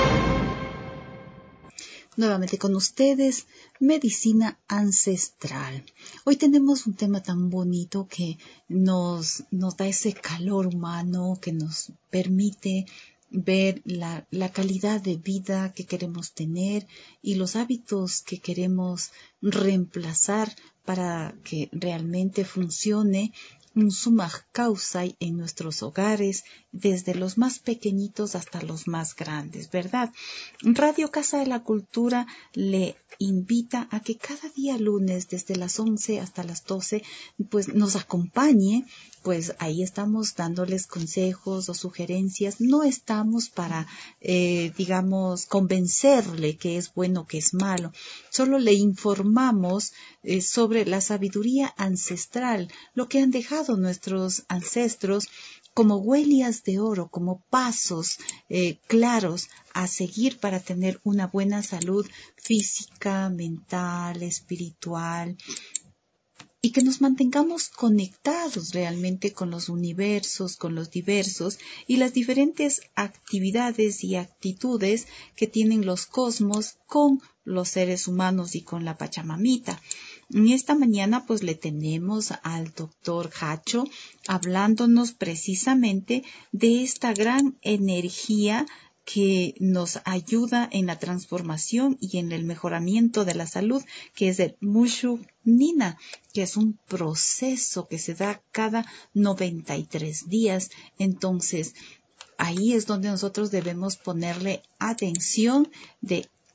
[SPEAKER 1] Nuevamente con ustedes, medicina ancestral. Hoy tenemos un tema tan bonito que nos, nos da ese calor humano, que nos permite ver la, la calidad de vida que queremos tener y los hábitos que queremos reemplazar para que realmente funcione un summa causa en nuestros hogares, desde los más pequeñitos hasta los más grandes, ¿verdad? Radio Casa de la Cultura le invita a que cada día lunes, desde las once hasta las doce, pues nos acompañe, pues ahí estamos dándoles consejos o sugerencias. No estamos para, eh, digamos, convencerle que es bueno, que es malo. Solo le informamos eh, sobre la sabiduría ancestral, lo que han dejado nuestros ancestros como huellas de oro, como pasos eh, claros a seguir para tener una buena salud física, mental, espiritual, y que nos mantengamos conectados realmente con los universos, con los diversos y las diferentes actividades y actitudes que tienen los cosmos con los seres humanos y con la Pachamamita. En esta mañana pues le tenemos al doctor Hacho hablándonos precisamente de esta gran energía que nos ayuda en la transformación y en el mejoramiento de la salud, que es el Mushu Nina, que es un proceso que se da cada noventa y tres días. Entonces, ahí es donde nosotros debemos ponerle atención de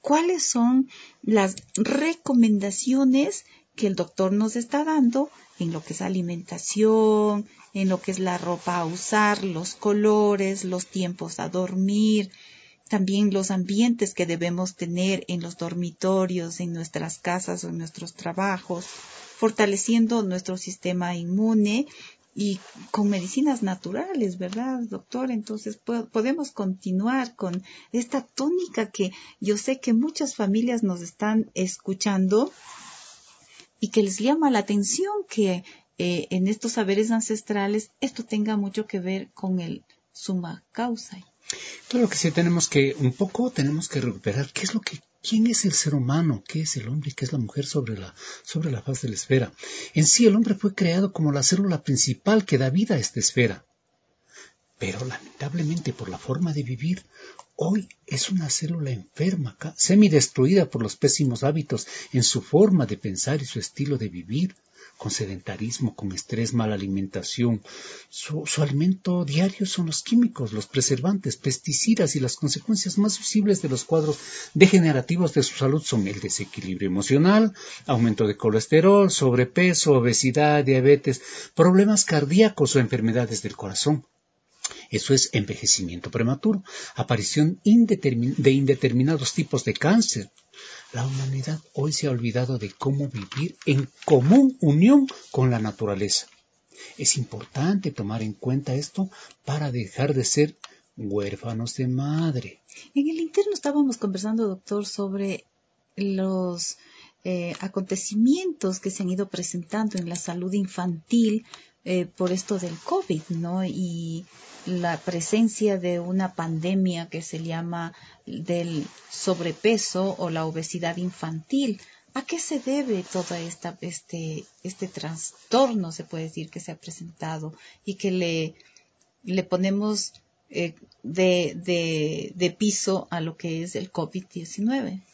[SPEAKER 1] ¿cuáles son las recomendaciones que el doctor nos está dando en lo que es alimentación, en lo que es la ropa a usar, los colores, los tiempos a dormir, también los ambientes que debemos tener en los dormitorios, en nuestras casas o en nuestros trabajos, fortaleciendo nuestro sistema inmune y con medicinas naturales, ¿verdad, doctor? Entonces po- podemos continuar con esta tónica que yo sé que muchas familias nos están escuchando y que les llama la atención que eh, en estos saberes ancestrales esto tenga mucho que ver con el summa causa.
[SPEAKER 2] Claro que sí, tenemos que, un poco tenemos que recuperar qué es lo que, quién es el ser humano, qué es el hombre y qué es la mujer sobre la, sobre la faz de la esfera. En sí, el hombre fue creado como la célula principal que da vida a esta esfera. Pero lamentablemente por la forma de vivir, hoy es una célula enferma, semidestruida por los pésimos hábitos en su forma de pensar y su estilo de vivir, con sedentarismo, con estrés, mala alimentación. Su, su alimento diario son los químicos, los preservantes, pesticidas y las consecuencias más visibles de los cuadros degenerativos de su salud son el desequilibrio emocional, aumento de colesterol, sobrepeso, obesidad, diabetes, problemas cardíacos o enfermedades del corazón. Eso es envejecimiento prematuro, aparición indetermin- de indeterminados tipos de cáncer. La humanidad hoy se ha olvidado de cómo vivir en común unión con la naturaleza. Es importante tomar en cuenta esto para dejar de ser huérfanos de madre.
[SPEAKER 1] En el interno estábamos conversando, doctor, sobre los eh, acontecimientos que se han ido presentando en la salud infantil eh, por esto del COVID, ¿no? Y la presencia de una pandemia que se llama del sobrepeso o la obesidad infantil. ¿A qué se debe todo esta, este, este trastorno, se puede decir, que se ha presentado y que le, le ponemos eh, de, de, de piso a lo que es el COVID diecinueve?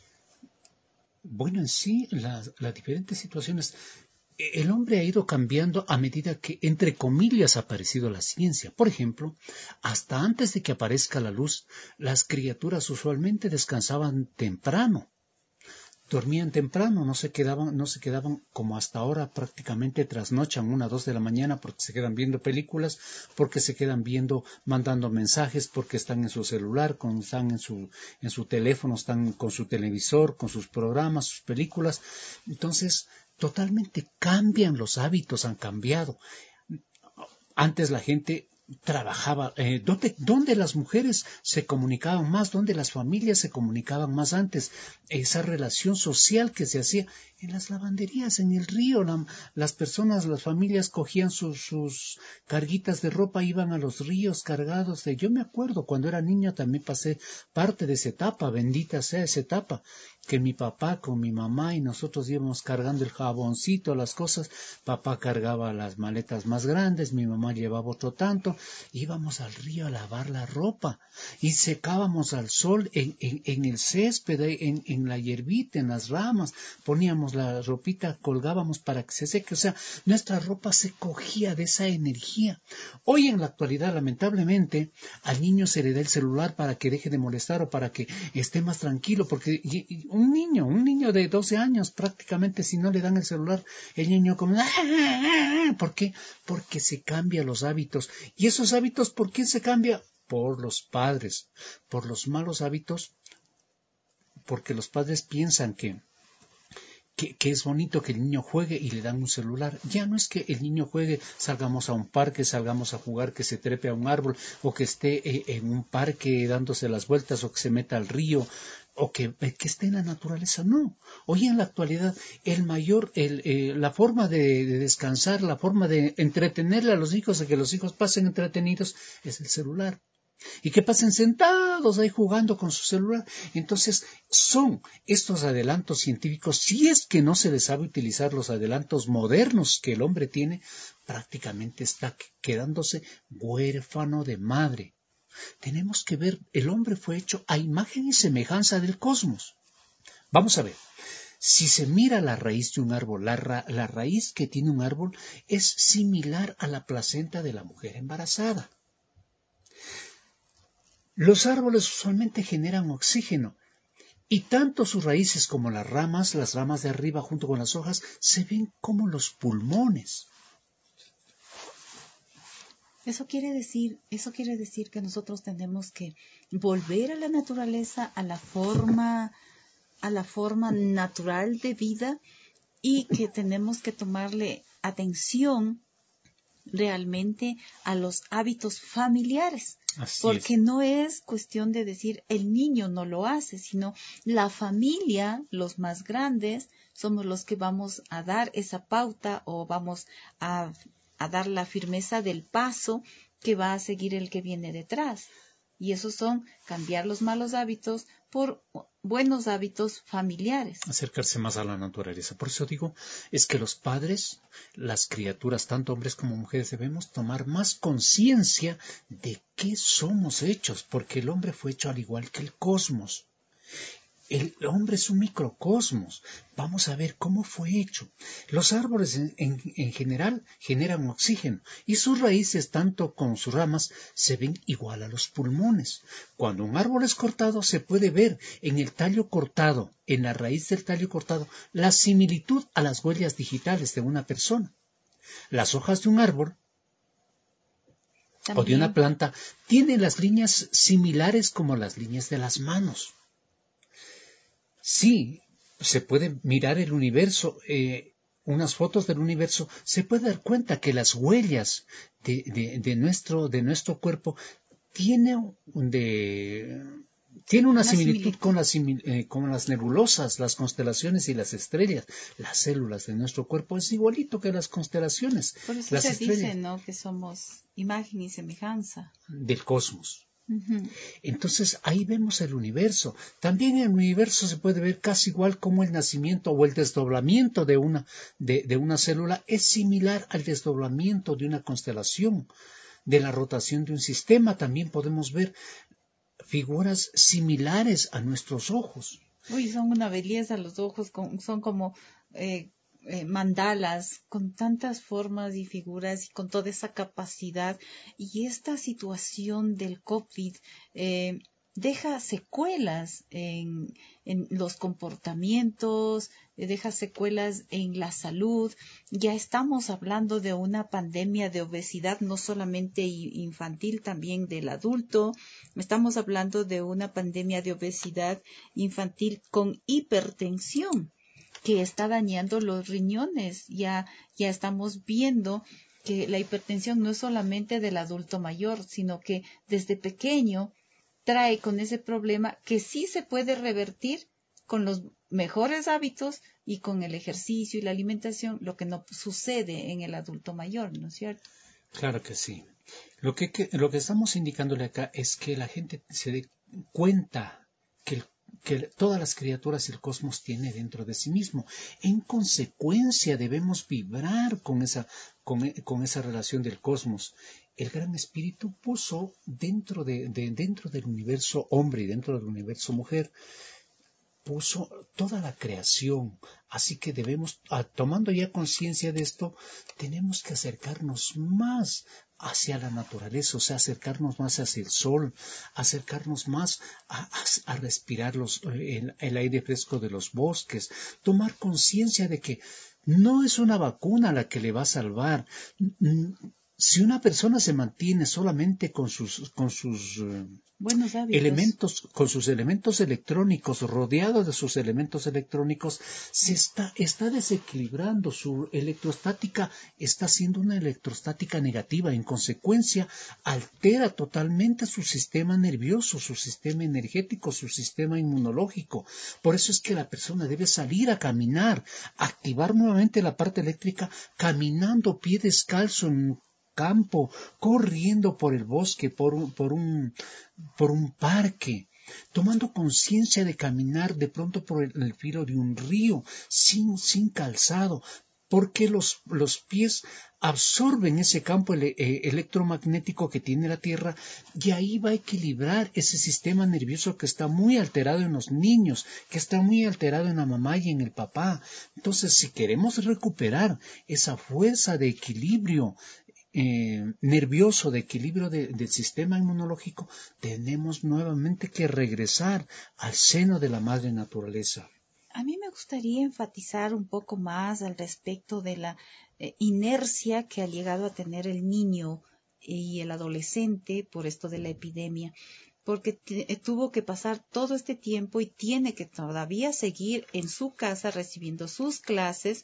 [SPEAKER 2] Bueno, en sí, las, las diferentes situaciones, el hombre ha ido cambiando a medida que, entre comillas, ha aparecido la ciencia. Por ejemplo, hasta antes de que aparezca la luz, las criaturas usualmente descansaban temprano. Dormían temprano, no se quedaban, no se quedaban como hasta ahora prácticamente trasnochan una, dos de la mañana porque se quedan viendo películas, porque se quedan viendo, mandando mensajes, porque están en su celular, con, están en su, en su teléfono, están con su televisor, con sus programas, sus películas. Entonces, totalmente cambian los hábitos, han cambiado. Antes la gente trabajaba, eh, ¿dónde, ¿dónde las mujeres se comunicaban más? ¿Dónde las familias se comunicaban más antes? Esa relación social que se hacía en las lavanderías, en el río. La, las personas, las familias cogían sus, sus carguitas de ropa, iban a los ríos cargados de... Yo me acuerdo, cuando era niño también pasé parte de esa etapa, bendita sea esa etapa, que mi papá con mi mamá y nosotros íbamos cargando el jaboncito, las cosas. Papá cargaba las maletas más grandes, mi mamá llevaba otro tanto. Íbamos al río a lavar la ropa y secábamos al sol en, en, en el césped, en, en la hierbita, en las ramas. Poníamos la ropita, colgábamos para que se seque. O sea, nuestra ropa se cogía de esa energía. Hoy en la actualidad, lamentablemente, al niño se le da el celular para que deje de molestar o para que esté más tranquilo, porque un niño, un niño de doce años, prácticamente si no le dan el celular, el niño como... ¿Por qué? Porque se cambian los hábitos. ¿Y esos hábitos por quién se cambia? Por los padres. Por los malos hábitos, porque los padres piensan que Que, que es bonito que el niño juegue y le dan un celular. Ya no es que el niño juegue, salgamos a un parque, salgamos a jugar, que se trepe a un árbol, o que esté eh, en un parque dándose las vueltas, o que se meta al río, o que, eh, que esté en la naturaleza. No. Hoy en la actualidad, el mayor, el, eh, la forma de, de descansar, la forma de entretenerle a los hijos, de que los hijos pasen entretenidos, es el celular. Y que pasen sentados ahí jugando con su celular. Entonces, son estos adelantos científicos, si es que no se les sabe utilizar los adelantos modernos que el hombre tiene, prácticamente está quedándose huérfano de madre. Tenemos que ver, el hombre fue hecho a imagen y semejanza del cosmos. Vamos a ver. Si se mira la raíz de un árbol, la, ra, la raíz que tiene un árbol es similar a la placenta de la mujer embarazada. Los árboles usualmente generan oxígeno. Y tanto sus raíces como las ramas, las ramas de arriba junto con las hojas, se ven como los pulmones.
[SPEAKER 1] Eso quiere decir, eso quiere decir que nosotros tenemos que volver a la naturaleza, a la forma, a la forma natural de vida, y que tenemos que tomarle atención realmente a los hábitos familiares.
[SPEAKER 2] Así
[SPEAKER 1] porque
[SPEAKER 2] es.
[SPEAKER 1] no es cuestión de decir el niño no lo hace, sino la familia, los más grandes, somos los que vamos a dar esa pauta o vamos a, a dar la firmeza del paso que va a seguir el que viene detrás. Y esos son cambiar los malos hábitos por buenos hábitos familiares.
[SPEAKER 2] Acercarse más a la naturaleza. Por eso digo, es que los padres, las criaturas, tanto hombres como mujeres, debemos tomar más conciencia de qué somos hechos, porque el hombre fue hecho al igual que el cosmos. El hombre es un microcosmos. Vamos a ver cómo fue hecho. Los árboles en, en, en general generan oxígeno y sus raíces, tanto como sus ramas, se ven igual a los pulmones. Cuando un árbol es cortado, se puede ver en el tallo cortado, en la raíz del tallo cortado, la similitud a las huellas digitales de una persona. Las hojas de un árbol También. o de una planta tienen las líneas similares como las líneas de las manos. Sí, se puede mirar el universo, eh, unas fotos del universo, se puede dar cuenta que las huellas de, de, de, nuestro, de nuestro cuerpo tienen, de, tiene una, una similitud, similitud. Con, las, eh, con las nebulosas, las constelaciones y las estrellas. Las células de nuestro cuerpo es igualito que las constelaciones.
[SPEAKER 1] Por eso
[SPEAKER 2] las
[SPEAKER 1] se
[SPEAKER 2] estrellas.
[SPEAKER 1] dice, ¿no?, que somos imagen y semejanza
[SPEAKER 2] del cosmos.
[SPEAKER 1] Uh-huh.
[SPEAKER 2] Entonces ahí vemos el universo. También en el universo se puede ver casi igual como el nacimiento o el desdoblamiento de una, de, de una célula es similar al desdoblamiento de una constelación. De la rotación de un sistema también podemos ver figuras similares a nuestros ojos.
[SPEAKER 1] Uy, son una belleza los ojos, son como eh, eh, mandalas con tantas formas y figuras y con toda esa capacidad. Y esta situación del COVID eh, deja secuelas en, en los comportamientos, eh, deja secuelas en la salud. Ya estamos hablando de una pandemia de obesidad, no solamente infantil, también del adulto. Estamos hablando de una pandemia de obesidad infantil con hipertensión que está dañando los riñones. Ya, ya estamos viendo que la hipertensión no es solamente del adulto mayor, sino que desde pequeño trae con ese problema que sí se puede revertir con los mejores hábitos y con el ejercicio y la alimentación, lo que no sucede en el adulto mayor, ¿no es cierto?
[SPEAKER 2] Claro que sí. Lo que, que, lo que estamos indicándole acá es que la gente se dé cuenta que, que todas las criaturas el cosmos tiene dentro de sí mismo. En consecuencia debemos vibrar con esa, con, con esa relación del cosmos. El Gran Espíritu puso dentro, de, de, dentro del universo hombre y dentro del universo mujer, puso toda la creación, así que debemos, tomando ya conciencia de esto, tenemos que acercarnos más hacia la naturaleza, o sea, acercarnos más hacia el sol, acercarnos más a, a, a respirar los, el, el aire fresco de los bosques, tomar conciencia de que no es una vacuna la que le va a salvar. Si una persona se mantiene solamente con sus, con sus uh,
[SPEAKER 1] buenos hábitos,
[SPEAKER 2] elementos, con sus elementos electrónicos, rodeado de sus elementos electrónicos, se está, está desequilibrando. Su electrostática está siendo una electrostática negativa. En consecuencia, altera totalmente su sistema nervioso, su sistema energético, su sistema inmunológico. Por eso es que la persona debe salir a caminar, activar nuevamente la parte eléctrica, caminando pie descalzo en campo, corriendo por el bosque, por un, por un, por un parque, tomando conciencia de caminar de pronto por el, el filo de un río, sin, sin calzado, porque los, los pies absorben ese campo ele, eh, electromagnético que tiene la Tierra y ahí va a equilibrar ese sistema nervioso que está muy alterado en los niños, que está muy alterado en la mamá y en el papá. Entonces, si queremos recuperar esa fuerza de equilibrio eh, nervioso, de equilibrio de, del sistema inmunológico, tenemos nuevamente que regresar al seno de la madre naturaleza.
[SPEAKER 1] A mí me gustaría enfatizar un poco más al respecto de la eh, inercia que ha llegado a tener el niño y el adolescente por esto de la epidemia, porque t- tuvo que pasar todo este tiempo y tiene que todavía seguir en su casa recibiendo sus clases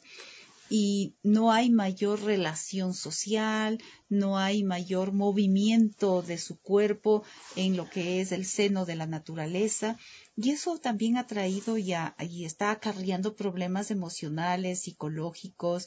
[SPEAKER 1] y no hay mayor relación social, no hay mayor movimiento de su cuerpo en lo que es el seno de la naturaleza. Y eso también ha traído ya y está acarreando problemas emocionales, psicológicos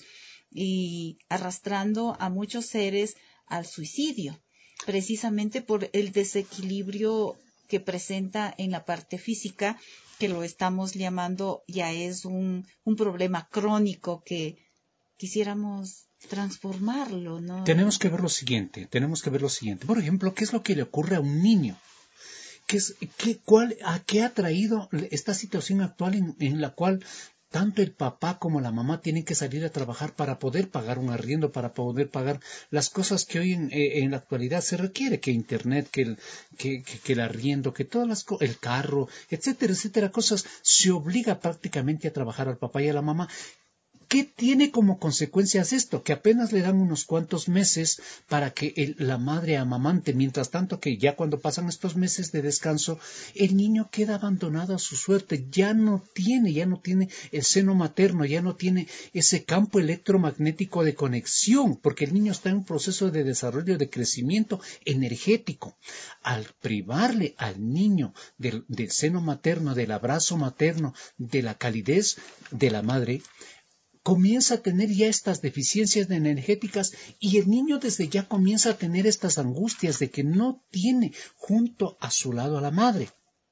[SPEAKER 1] y arrastrando a muchos seres al suicidio, precisamente por el desequilibrio que presenta en la parte física, que lo estamos llamando ya es un, un problema crónico que quisiéramos transformarlo, ¿no?
[SPEAKER 2] Tenemos que ver lo siguiente, tenemos que ver lo siguiente. Por ejemplo, ¿qué es lo que le ocurre a un niño? ¿Qué es, qué, cuál, ¿A qué ha traído esta situación actual en, en la cual tanto el papá como la mamá tienen que salir a trabajar para poder pagar un arriendo, para poder pagar las cosas que hoy en, en la actualidad se requiere, que internet, que el, que, que, que el arriendo, que todas las cosas, el carro, etcétera, etcétera, cosas, se obliga prácticamente a trabajar al papá y a la mamá? ¿Qué tiene como consecuencias esto? Que apenas le dan unos cuantos meses para que el, la madre amamante, mientras tanto que ya cuando pasan estos meses de descanso, el niño queda abandonado a su suerte, ya no tiene, ya no tiene el seno materno, ya no tiene ese campo electromagnético de conexión, porque el niño está en un proceso de desarrollo, de crecimiento energético. Al privarle al niño del, del seno materno, del abrazo materno, de la calidez de la madre, comienza a tener ya estas deficiencias energéticas y el niño desde ya comienza a tener estas angustias de que no tiene junto a su lado a la madre.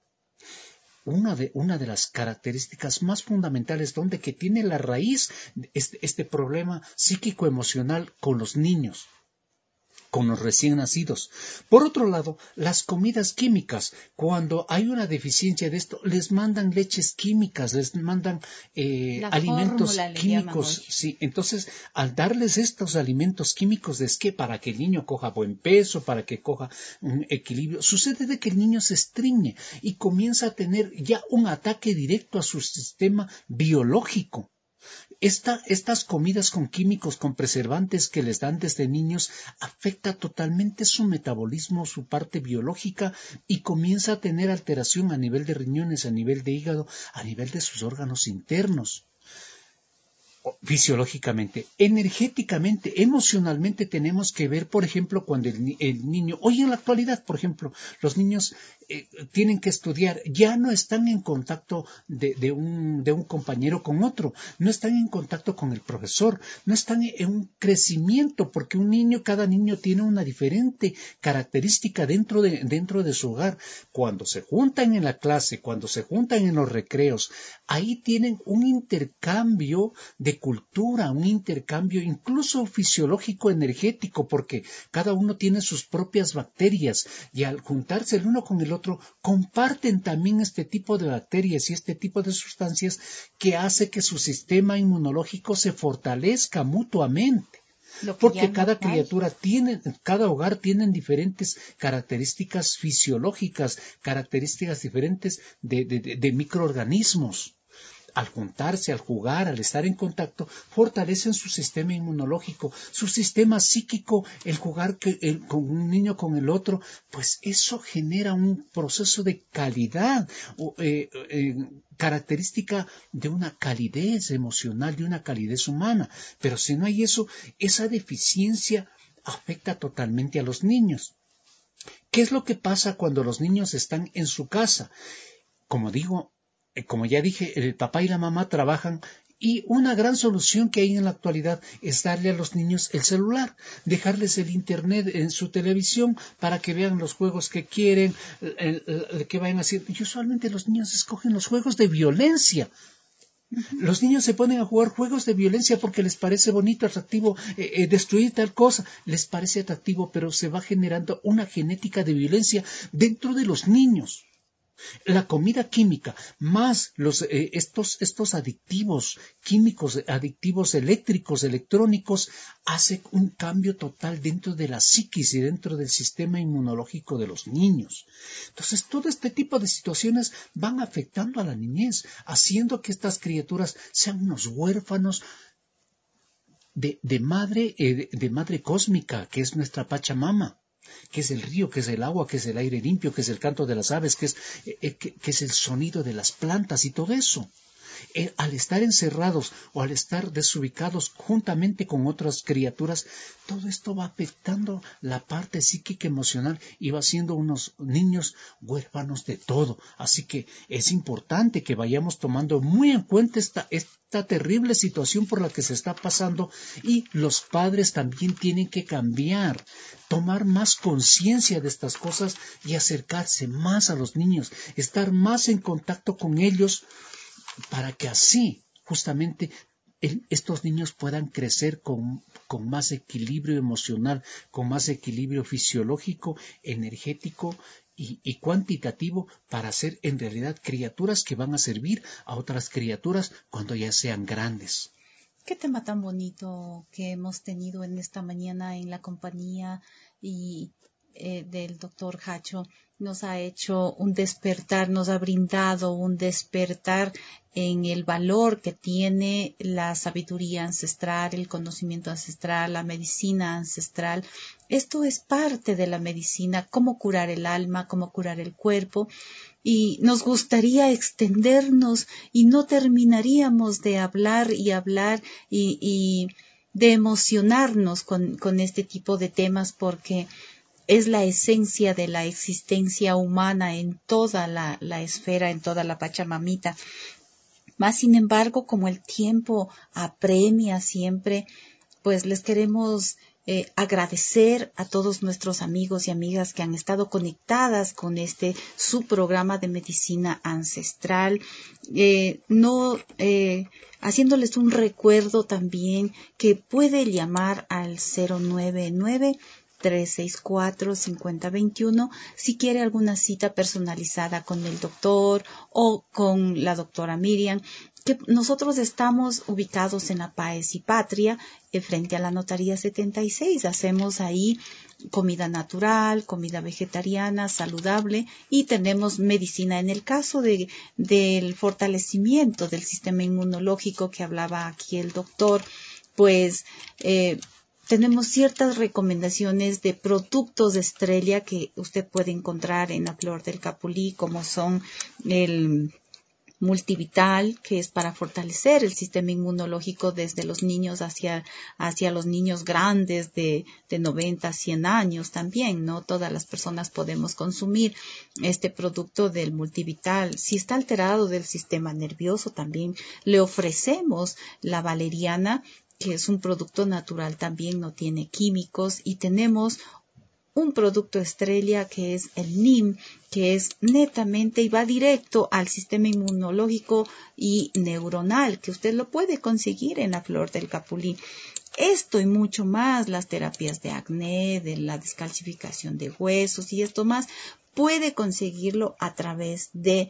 [SPEAKER 2] Una de, una de las características más fundamentales donde que tiene la raíz este, este problema psíquico-emocional con los niños, con los recién nacidos. Por otro lado, las comidas químicas, cuando hay una deficiencia de esto, les mandan leches químicas, les mandan eh, alimentos químicos. Sí, entonces, al darles estos alimentos químicos, ¿es que para que el niño coja buen peso, para que coja un equilibrio? Sucede de que el niño se estriñe y comienza a tener ya un ataque directo a su sistema biológico. Esta, estas comidas con químicos, con preservantes que les dan desde niños, afecta totalmente su metabolismo, su parte biológica y comienza a tener alteración a nivel de riñones, a nivel de hígado, a nivel de sus órganos internos. Fisiológicamente, energéticamente, emocionalmente tenemos que ver, por ejemplo, cuando el, el niño, hoy en la actualidad, por ejemplo, los niños eh, tienen que estudiar, ya no están en contacto de, de, un, de un compañero con otro, no están en contacto con el profesor, no están en un crecimiento, porque un niño, cada niño tiene una diferente característica dentro de, dentro de su hogar. Cuando se juntan en la clase, cuando se juntan en los recreos, ahí tienen un intercambio de cultura, un intercambio incluso fisiológico energético, porque cada uno tiene sus propias bacterias y al juntarse el uno con el otro comparten también este tipo de bacterias y este tipo de sustancias que hace que su sistema inmunológico se fortalezca mutuamente. Porque cada criatura tiene, cada hogar tiene diferentes características fisiológicas, características diferentes de, de, de, de microorganismos. Al juntarse, al jugar, al estar en contacto, fortalecen su sistema inmunológico, su sistema psíquico, el jugar que, el, con un niño con el otro, pues eso genera un proceso de calidad, o, eh, eh, característica de una calidez emocional, de una calidez humana. Pero si no hay eso, esa deficiencia afecta totalmente a los niños. ¿Qué es lo que pasa cuando los niños están en su casa? Como digo, como ya dije, el papá y la mamá trabajan y una gran solución que hay en la actualidad es darle a los niños el celular, dejarles el internet en su televisión para que vean los juegos que quieren, el, el, el que vayan haciendo. Y usualmente los niños escogen los juegos de violencia. Uh-huh. Los niños se ponen a jugar juegos de violencia porque les parece bonito, atractivo, eh, eh, destruir tal cosa, les parece atractivo, pero se va generando una genética de violencia dentro de los niños. La comida química, más los, eh, estos, estos adictivos químicos, adictivos eléctricos, electrónicos, hace un cambio total dentro de la psiquis y dentro del sistema inmunológico de los niños. Entonces, todo este tipo de situaciones van afectando a la niñez, haciendo que estas criaturas sean unos huérfanos de, de madre, eh, de, de madre cósmica, que es nuestra Pachamama, que es el río, que es el agua, que es el aire limpio, que es el canto de las aves, que es, eh, que, que es el sonido de las plantas y todo eso. Eh, al estar encerrados o al estar desubicados juntamente con otras criaturas, todo esto va afectando la parte psíquica emocional y va haciendo unos niños huérfanos de todo. Así que es importante que vayamos tomando muy en cuenta esta, esta terrible situación por la que se está pasando, y los padres también tienen que cambiar, tomar más conciencia de estas cosas y acercarse más a los niños, estar más en contacto con ellos, para que así justamente el, estos niños puedan crecer con, con más equilibrio emocional, con más equilibrio fisiológico, energético y, y cuantitativo, para ser en realidad criaturas que van a servir a otras criaturas cuando ya sean grandes.
[SPEAKER 1] Qué tema tan bonito que hemos tenido en esta mañana en la compañía y eh, del doctor Hacho. Nos ha hecho un despertar, nos ha brindado un despertar en el valor que tiene la sabiduría ancestral, el conocimiento ancestral, la medicina ancestral. Esto es parte de la medicina, cómo curar el alma, cómo curar el cuerpo. Y nos gustaría extendernos y no terminaríamos de hablar y hablar y, y de emocionarnos con, con este tipo de temas, porque es la esencia de la existencia humana en toda la, la esfera, en toda la Pachamamita. Más sin embargo, como el tiempo apremia siempre, pues les queremos eh, agradecer a todos nuestros amigos y amigas que han estado conectadas con este su programa de medicina ancestral, eh, no eh, haciéndoles un recuerdo también que puede llamar al cero nueve nueve, tres seis cuatro, cinco cero dos uno si quiere alguna cita personalizada con el doctor o con la doctora Miriam, que nosotros estamos ubicados en la Páez y Patria, eh, frente a la Notaría setenta y seis. Hacemos ahí comida natural, comida vegetariana, saludable, y tenemos medicina. En el caso de, del fortalecimiento del sistema inmunológico que hablaba aquí el doctor, pues eh, tenemos ciertas recomendaciones de productos de estrella que usted puede encontrar en la Flor del Capulí, como son el multivital, que es para fortalecer el sistema inmunológico desde los niños hacia, hacia los niños grandes de, de noventa, cien años también, ¿no? Todas las personas podemos consumir este producto del multivital. Si está alterado del sistema nervioso, también le ofrecemos la valeriana, que es un producto natural también, no tiene químicos, y tenemos un producto estrella que es el N I M, que es netamente y va directo al sistema inmunológico y neuronal, que usted lo puede conseguir en la Flor del Capulí. Esto y mucho más, las terapias de acné, de la descalcificación de huesos y esto más, puede conseguirlo a través de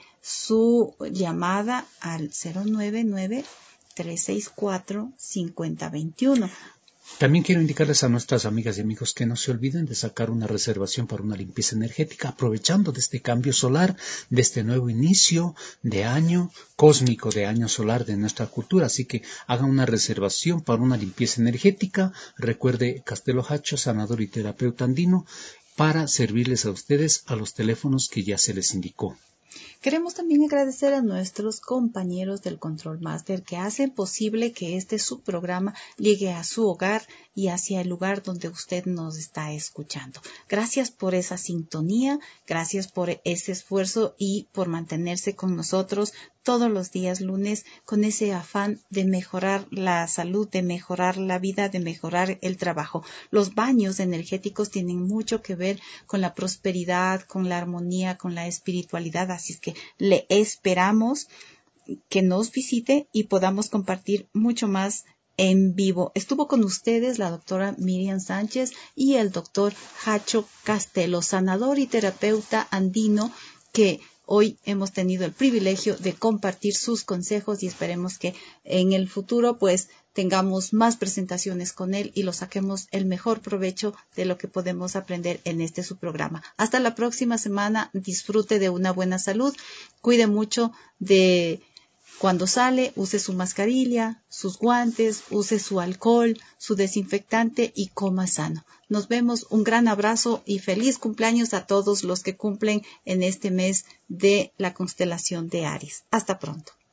[SPEAKER 1] su llamada al cero nueve nueve, tres seis cuatro, cinco cero dos uno.
[SPEAKER 2] También quiero indicarles a nuestras amigas y amigos que no se olviden de sacar una reservación para una limpieza energética, aprovechando de este cambio solar, de este nuevo inicio de año cósmico, de año solar de nuestra cultura. Así que hagan una reservación para una limpieza energética. Recuerde Castelo Hacho, sanador y terapeuta andino, para servirles a ustedes a los teléfonos que ya se les indicó.
[SPEAKER 1] Queremos también agradecer a nuestros compañeros del Control Master que hacen posible que este subprograma llegue a su hogar y hacia el lugar donde usted nos está escuchando. Gracias por esa sintonía, gracias por ese esfuerzo y por mantenerse con nosotros todos los días lunes con ese afán de mejorar la salud, de mejorar la vida, de mejorar el trabajo. Los baños energéticos tienen mucho que ver con la prosperidad, con la armonía, con la espiritualidad, así es que le esperamos que nos visite y podamos compartir mucho más en vivo. Estuvo con ustedes la doctora Miriam Sánchez y el doctor Hacho Castelo, sanador y terapeuta andino, que hoy hemos tenido el privilegio de compartir sus consejos y esperemos que en el futuro pues tengamos más presentaciones con él y lo saquemos el mejor provecho de lo que podemos aprender en este su programa. Hasta la próxima semana, disfrute de una buena salud, cuide mucho de cuando sale, use su mascarilla, sus guantes, use su alcohol, su desinfectante y coma sano. Nos vemos, un gran abrazo y feliz cumpleaños a todos los que cumplen en este mes de la constelación de Aries. Hasta pronto.